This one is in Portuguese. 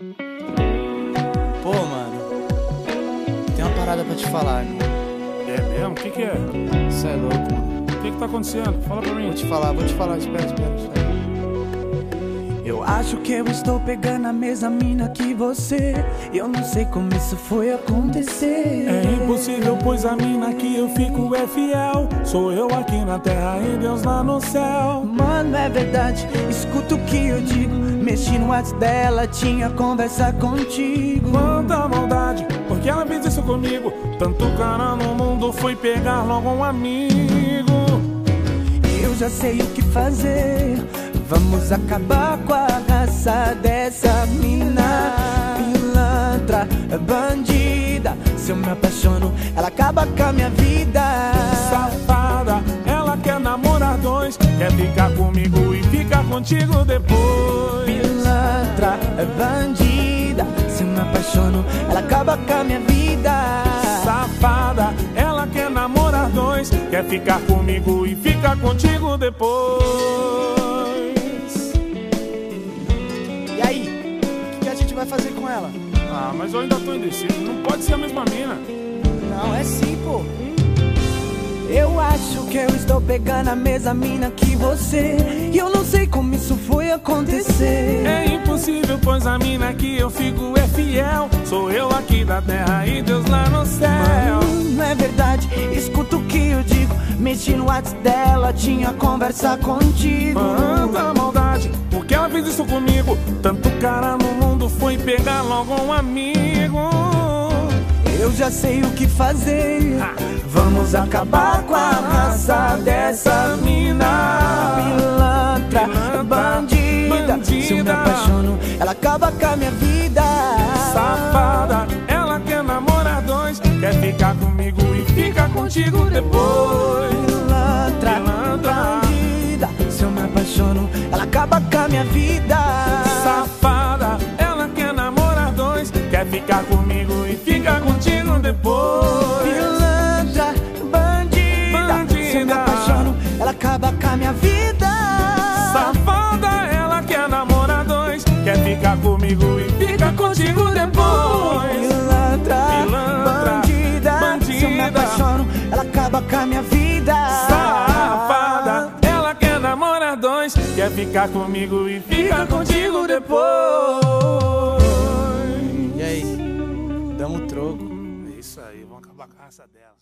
Pô, mano, tem uma parada pra te falar, irmão. É mesmo? O que é? Isso é louco, mano. O que tá acontecendo? Fala pra mim. Vou te falar, espera. Eu acho que eu estou pegando a mesma mina que você. Eu não sei como isso foi acontecer. É impossível, pois a mina que eu fico é fiel. Sou eu aqui na terra e Deus lá no céu. Mano, é verdade, escuta o que eu digo. Mexi no WhatsApp dela, tinha conversa contigo. Quanta maldade, porque ela fez isso comigo. Tanto cara no mundo, foi pegar logo um amigo. Eu já sei o que fazer. Vamos acabar com a raça dessa mina. Pilantra, bandida. Se eu me apaixono, ela acaba com a minha vida. Safada, ela quer namorar dois. Quer ficar comigo e ficar contigo depois. Pilantra, bandida. Se eu me apaixono, ela acaba com a minha vida. Safada, ela quer namorar dois. Quer ficar comigo e ficar contigo depois. E aí, o que a gente vai fazer com ela? Ah, mas eu ainda tô indeciso. Não pode ser a mesma mina. Não, é sim, pô. Eu acho que eu estou pegando a mesma mina que você. E eu não sei como isso foi acontecer. É impossível, pois a mina que eu fico é fiel. Sou eu aqui da terra e Deus lá no céu. Não é verdade, escuta o que eu digo. Mexi no WhatsApp dela, tinha conversa contigo. Quanta maldade, porque ela fez isso comigo. Tanto cara no mundo, foi pegar logo um amigo. Eu já sei o que fazer. Vamos acabar com a raça dessa mina. Pilantra, bandida. Se eu me apaixono, ela acaba com a minha vida. Safada, ela quer namorar dois. Quer ficar comigo e ficar contigo depois. Pilantra, bandida. Se eu me apaixono, ela acaba com a minha vida. Safada, ela quer namorar dois. Quer ficar comigo e ficar contigo depois. Pilantra, bandida. Se eu me apaixono, ela acaba com a minha vida. Safada, ela quer namorar dois. Quer ficar comigo e ficar contigo depois. Pilantra, bandida. Se eu me apaixono, ela acaba com a minha vida. Safada, ela quer namorar dois. Quer ficar comigo e ficar contigo depois. E aí, damos um troco. É isso aí, vamos acabar com a raça dela.